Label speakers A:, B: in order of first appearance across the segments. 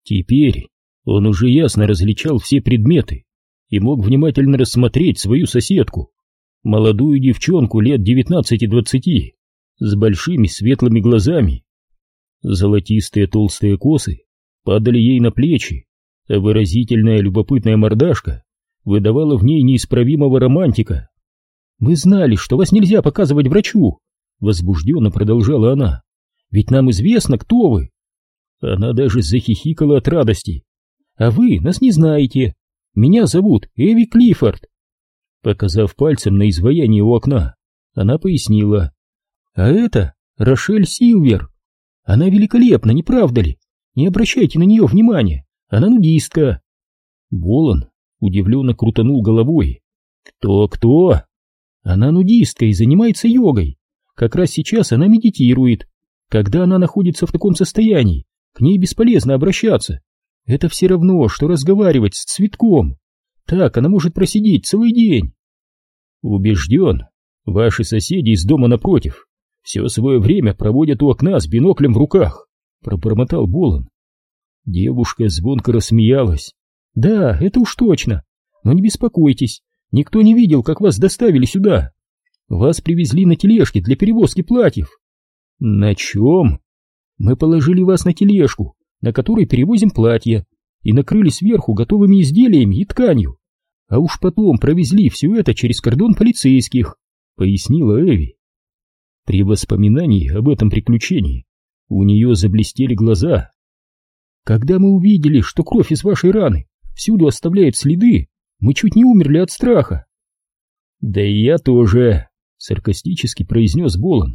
A: Теперь он уже ясно различал все предметы и мог внимательно рассмотреть свою соседку, молодую девчонку лет 19-20, с большими светлыми глазами. Золотистые толстые косы падали ей на плечи, а выразительная любопытная мордашка выдавала в ней неисправимого романтика. «Мы знали, что вас нельзя показывать врачу», — возбужденно продолжала она. «Ведь нам известно, кто вы». Она даже захихикала от радости. «А вы нас не знаете. Меня зовут Эви Клиффорд». Показав пальцем на изваяние у окна, она пояснила. «А это Рошель Силвер. Она великолепна, не правда ли? Не обращайте на нее внимания, она нудистка». Болон удивленно крутанул головой. «Кто-кто?» «Она нудистка и занимается йогой. Как раз сейчас она медитирует. Когда она находится в таком состоянии, к ней бесполезно обращаться. Это все равно, что разговаривать с цветком. Так она может просидеть целый день». «Убежден, ваши соседи из дома напротив все свое время проводят у окна с биноклем в руках», — пробормотал Болон. Девушка звонко рассмеялась. «Да, это уж точно. Но не беспокойтесь, никто не видел, как вас доставили сюда. Вас привезли на тележке для перевозки платьев». «На чем?» «Мы положили вас на тележку, на которой перевозим платья, и накрыли сверху готовыми изделиями и тканью. А уж потом провезли все это через кордон полицейских», — пояснила Эви. При воспоминании об этом приключении у нее заблестели глаза. «Когда мы увидели, что кровь из вашей раны всюду оставляет следы, мы чуть не умерли от страха». «Да и я тоже», — саркастически произнес Болон.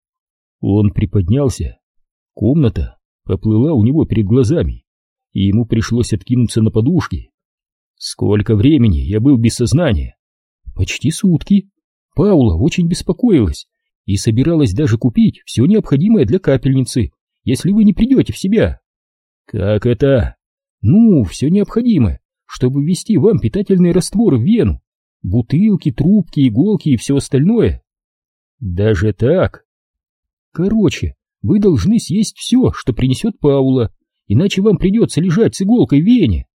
A: Он приподнялся. Комната поплыла у него перед глазами, и ему пришлось откинуться на подушки. «Сколько времени я был без сознания?» «Почти сутки. Паула очень беспокоилась и собиралась даже купить все необходимое для капельницы, если вы не придете в себя». «Как это?» «Ну, все необходимое, чтобы ввести вам питательный раствор в вену. Бутылки, трубки, иголки и все остальное». «Даже так?» «Короче, вы должны съесть все, что принесет Паула, иначе вам придется лежать с иголкой в вене».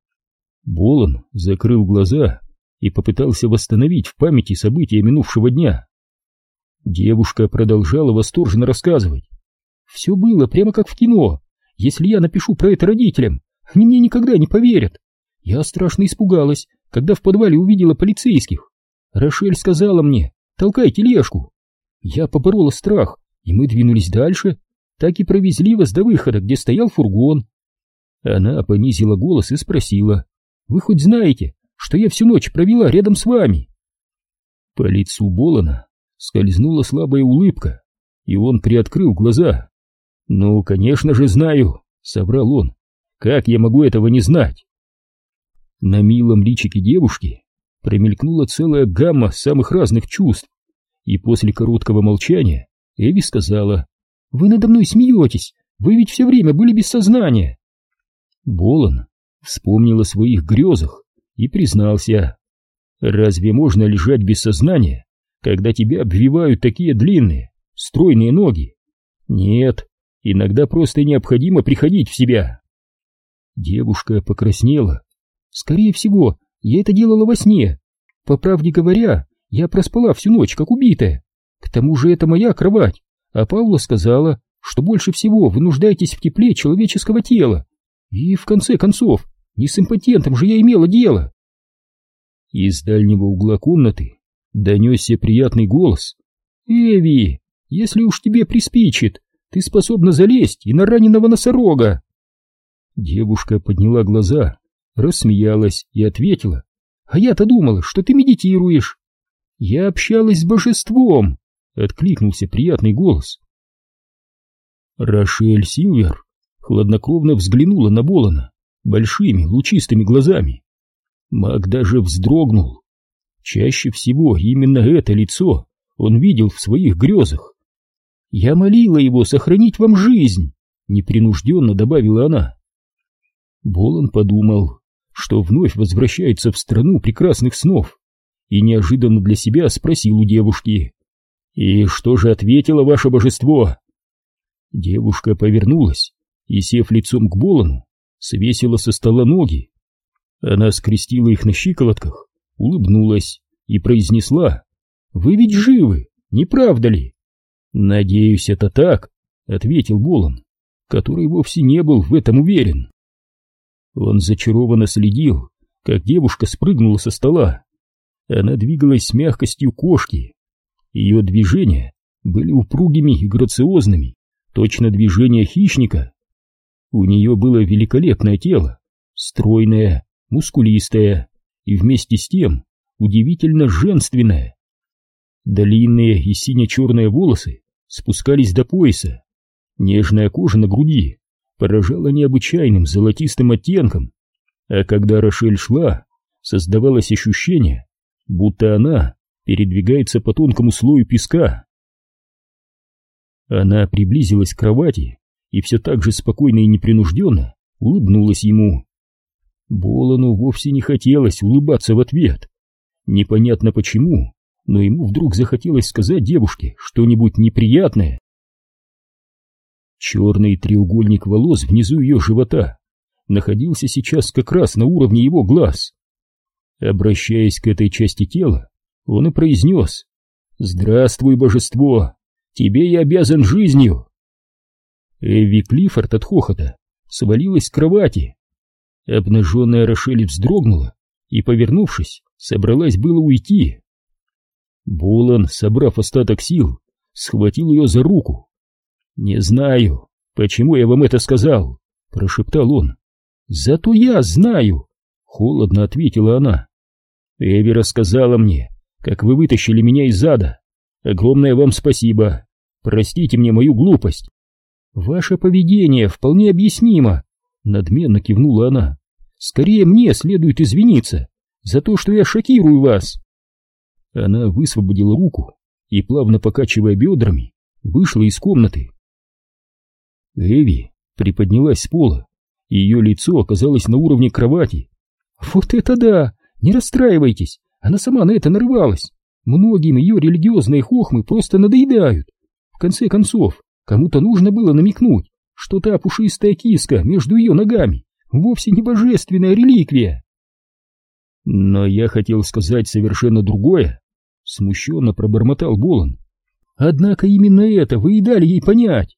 A: Болон закрыл глаза и попытался восстановить в памяти события минувшего дня. Девушка продолжала восторженно рассказывать. «Все было прямо как в кино. Если я напишу про это родителям, они мне никогда не поверят. Я страшно испугалась, когда в подвале увидела полицейских. Рошель сказала мне: толкай тележку. Я поборола страх, и мы двинулись дальше. Так и провезли вас до выхода, где стоял фургон». Она понизила голос и спросила: «Вы хоть знаете, что я всю ночь провела рядом с вами?» По лицу Болона скользнула слабая улыбка, и он приоткрыл глаза. «Ну, конечно же, знаю», — соврал он. «Как я могу этого не знать?» На милом личике девушки промелькнула целая гамма самых разных чувств, и после короткого молчания Эви сказала: «Вы надо мной смеетесь, вы ведь все время были без сознания». Болон вспомнил о своих грезах и признался: «Разве можно лежать без сознания, когда тебя обвивают такие длинные, стройные ноги? Нет, иногда просто необходимо приходить в себя». Девушка покраснела. «Скорее всего, я это делала во сне. По правде говоря, я проспала всю ночь, как убитая. К тому же это моя кровать, а Паула сказала, что больше всего вы нуждаетесь в тепле человеческого тела. И в конце концов, не с импотентом же я имела дело». Из дальнего угла комнаты донесся приятный голос. «Эви, если уж тебе приспичит, ты способна залезть и на раненого носорога». Девушка подняла глаза, рассмеялась и ответила: «А я-то думала, что ты медитируешь». «Я общалась с божеством», — откликнулся приятный голос. Рошель Силвер хладнокровно взглянула на Болона большими лучистыми глазами. Маг даже вздрогнул. Чаще всего именно это лицо он видел в своих грезах. «Я молила его сохранить вам жизнь», — непринужденно добавила она. Болон подумал, что вновь возвращается в страну прекрасных снов, и неожиданно для себя спросил у девушки: «И что же ответило ваше божество?» Девушка повернулась и, сев лицом к Болону, свесила со стола ноги. Она скрестила их на щиколотках, улыбнулась и произнесла: «Вы ведь живы, не правда ли?» «Надеюсь, это так», — ответил Болон, который вовсе не был в этом уверен. Он зачарованно следил, как девушка спрыгнула со стола. Она двигалась с мягкостью кошки. Ее движения были упругими и грациозными, точно движения хищника. У нее было великолепное тело, стройное, мускулистое и вместе с тем удивительно женственное. Длинные и сине-черные волосы спускались до пояса. Нежная кожа на груди поражала необычайным золотистым оттенком, а когда Рошель шла, создавалось ощущение, будто она передвигается по тонкому слою песка. Она приблизилась к кровати и все так же спокойно и непринужденно улыбнулась ему. Болону вовсе не хотелось улыбаться в ответ. Непонятно почему, но ему вдруг захотелось сказать девушке что-нибудь неприятное. Черный треугольник волос внизу ее живота находился сейчас как раз на уровне его глаз. Обращаясь к этой части тела, он и произнес: «Здравствуй, божество! Тебе я обязан жизнью!» Эви Клиффорд от хохота свалилась с кровати. Обнаженная Рошель вздрогнула и, повернувшись, собралась было уйти. Болон, собрав остаток сил, схватил ее за руку. «Не знаю, почему я вам это сказал», — прошептал он. «Зато я знаю», — холодно ответила она. «Эви рассказала мне, как вы вытащили меня из ада. Огромное вам спасибо. Простите мне мою глупость». «Ваше поведение вполне объяснимо», — надменно кивнула она. «Скорее мне следует извиниться за то, что я шокирую вас». Она высвободила руку и, плавно покачивая бедрами, вышла из комнаты. Эви приподнялась с пола, и ее лицо оказалось на уровне кровати. «Вот это да! Не расстраивайтесь, она сама на это нарывалась. Многим ее религиозные хохмы просто надоедают. В конце концов, кому-то нужно было намекнуть, что та пушистая киска между ее ногами вовсе не божественная реликвия». «Но я хотел сказать совершенно другое», — смущенно пробормотал Болон. «Однако именно это вы и дали ей понять».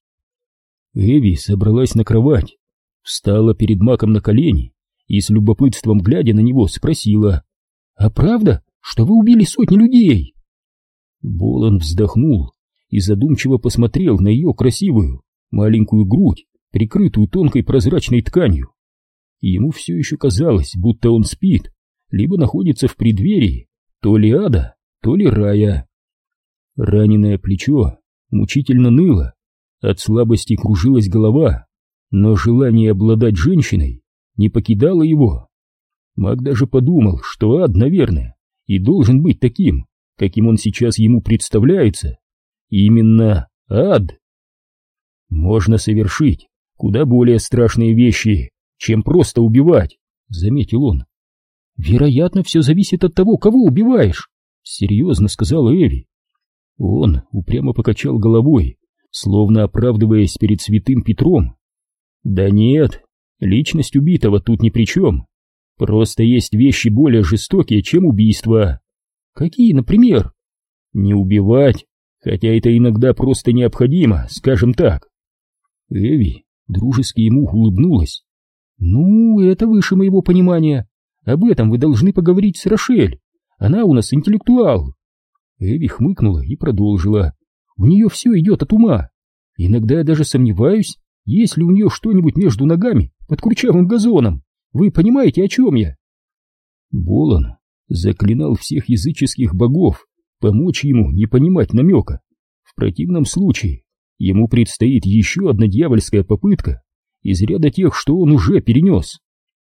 A: Эви собралась на кровать, встала перед Маком на колени и с любопытством, глядя на него, спросила: «А правда, что вы убили сотни людей?» Болон вздохнул и задумчиво посмотрел на ее красивую маленькую грудь, прикрытую тонкой прозрачной тканью. Ему все еще казалось, будто он спит, либо находится в преддверии то ли ада, то ли рая. Раненое плечо мучительно ныло, от слабости кружилась голова, но желание обладать женщиной не покидало его. Мак даже подумал, что ад, наверное, и должен быть таким, каким он сейчас ему представляется. Именно ад. Можно совершить куда более страшные вещи, чем просто убивать, заметил он. «Вероятно, все зависит от того, кого убиваешь», — серьезно сказала Эви. Он упрямо покачал головой, словно оправдываясь перед святым Петром. «Да нет, личность убитого тут ни при чем. Просто есть вещи более жестокие, чем убийство». «Какие, например?» «Не убивать, хотя это иногда просто необходимо, скажем так». Эви дружески ему улыбнулась. «Ну, это выше моего понимания. Об этом вы должны поговорить с Рошель. Она у нас интеллектуал». Эви хмыкнула и продолжила. «У нее все идет от ума. Иногда я даже сомневаюсь, есть ли у нее что-нибудь между ногами под курчавым газоном. Вы понимаете, о чем я?» Болон заклинал всех языческих богов помочь ему не понимать намека. В противном случае ему предстоит еще одна дьявольская попытка из ряда тех, что он уже перенес.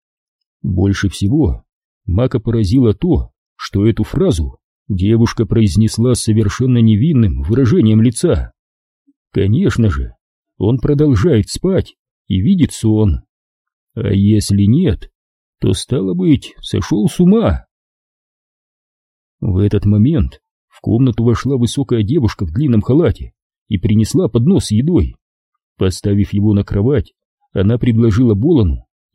A: Больше всего Мака поразило то, что эту фразу девушка произнесла с совершенно невинным выражением лица. Конечно же, он продолжает спать и видит сон. А если нет, то, стало быть, сошел с ума. В этот момент в комнату вошла высокая девушка в длинном халате и принесла поднос с едой. Поставив его на кровать, она предложила Болону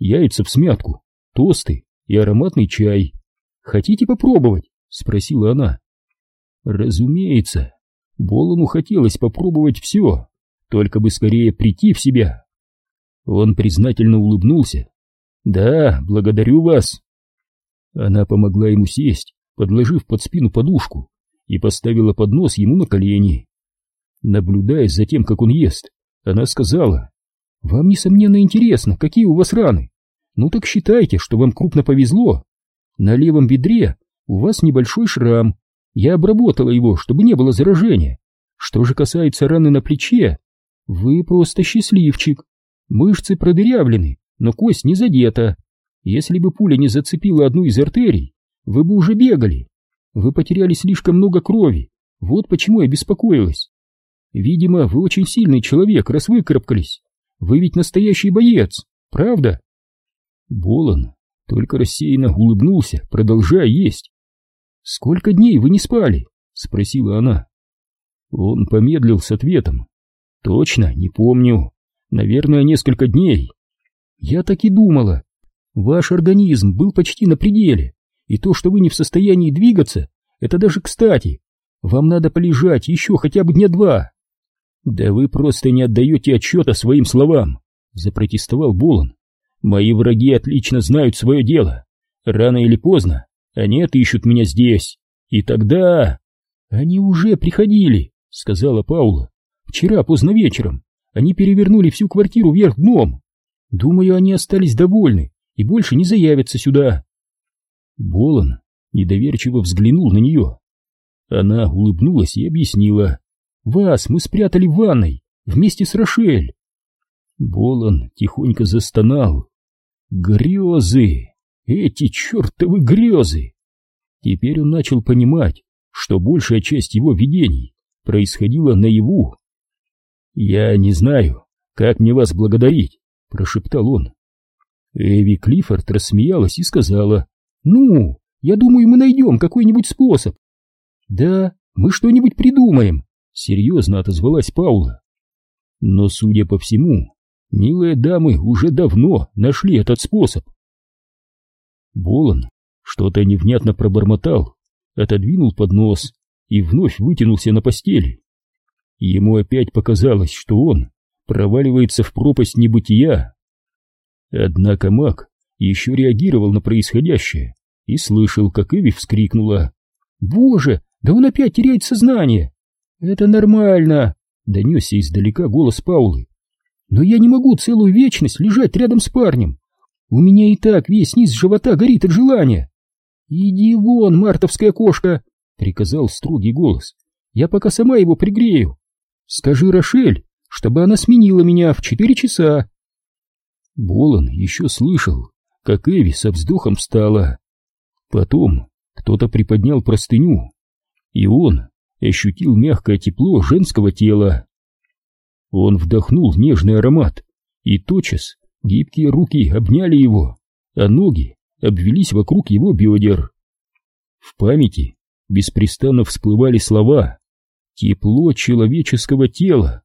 A: яйца всмятку, тосты и ароматный чай. Хотите попробовать? Спросила она. Разумеется, Болону хотелось попробовать все, только бы скорее прийти в себя. Он признательно улыбнулся. Да, благодарю вас. Она помогла ему сесть, подложив под спину подушку, и поставила поднос ему на колени. Наблюдая за тем, как он ест, она сказала: «Вам, несомненно, интересно, какие у вас раны. Ну так считайте, что вам крупно повезло. На левом бедре у вас небольшой шрам. Я обработала его, чтобы не было заражения. Что же касается раны на плече, вы просто счастливчик. Мышцы продырявлены, но кость не задета. Если бы пуля не зацепила одну из артерий, вы бы уже бегали. Вы потеряли слишком много крови, вот почему я беспокоилась. Видимо, вы очень сильный человек, раз выкарабкались. Вы ведь настоящий боец, правда?» Болон только рассеянно улыбнулся, продолжая есть. «Сколько дней вы не спали?» — спросила она. Он помедлил с ответом. «Точно, не помню. Наверное, несколько дней». «Я так и думала. Ваш организм был почти на пределе, и то, что вы не в состоянии двигаться, это даже кстати. Вам надо полежать еще хотя бы дня 2. «Да вы просто не отдаете отчета своим словам», — запротестовал Болон. «Мои враги отлично знают свое дело. Рано или поздно они отыщут меня здесь. И тогда...» «Они уже приходили», — сказала Паула. «Вчера поздно вечером они перевернули всю квартиру вверх дном. Думаю, они остались довольны и больше не заявятся сюда». Болон недоверчиво взглянул на нее. Она улыбнулась и объяснила: «Вас мы спрятали в ванной вместе с Рошель». Болон тихонько застонал. Грезы! Эти чертовы грезы! Теперь он начал понимать, что большая часть его видений происходила наяву. «Я не знаю, как мне вас благодарить», — прошептал он. Эви Клиффорд рассмеялась и сказала: «Ну, я думаю, мы найдем какой-нибудь способ». «Да, мы что-нибудь придумаем», — серьезно отозвалась Паула. Но, судя по всему, милые дамы уже давно нашли этот способ. Болон что-то невнятно пробормотал, отодвинул поднос и вновь вытянулся на постели. Ему опять показалось, что он проваливается в пропасть небытия. Однако маг еще реагировал на происходящее и слышал, как Эви вскрикнула: «Боже, да он опять теряет сознание!» «Это нормально», — донесся издалека голос Паулы. «Но я не могу целую вечность лежать рядом с парнем. У меня и так весь низ живота горит от желания». «Иди вон, мартовская кошка», — приказал строгий голос. «Я пока сама его пригрею. Скажи Рошель, чтобы она сменила меня в 4 часа». Болон еще слышал, как Эви со вздохом встала. Потом кто-то приподнял простыню, и он ощутил мягкое тепло женского тела. Он вдохнул нежный аромат, и тотчас гибкие руки обняли его, а ноги обвелись вокруг его бедер. В памяти беспрестанно всплывали слова: «Тепло человеческого тела».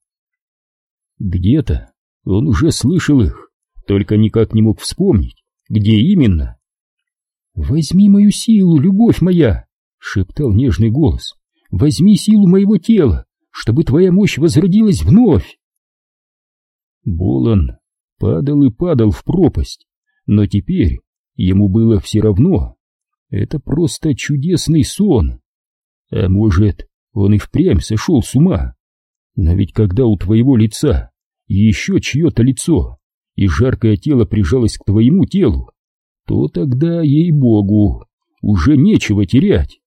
A: Где-то он уже слышал их, только никак не мог вспомнить, где именно. «Возьми мою силу, любовь моя», — шептал нежный голос. «Возьми силу моего тела, чтобы твоя мощь возродилась вновь». Болон падал и падал в пропасть, но теперь ему было все равно. Это просто чудесный сон. А может, он и впрямь сошел с ума. Но ведь когда у твоего лица еще чье-то лицо, и жаркое тело прижалось к твоему телу, то тогда, ей-богу, уже нечего терять.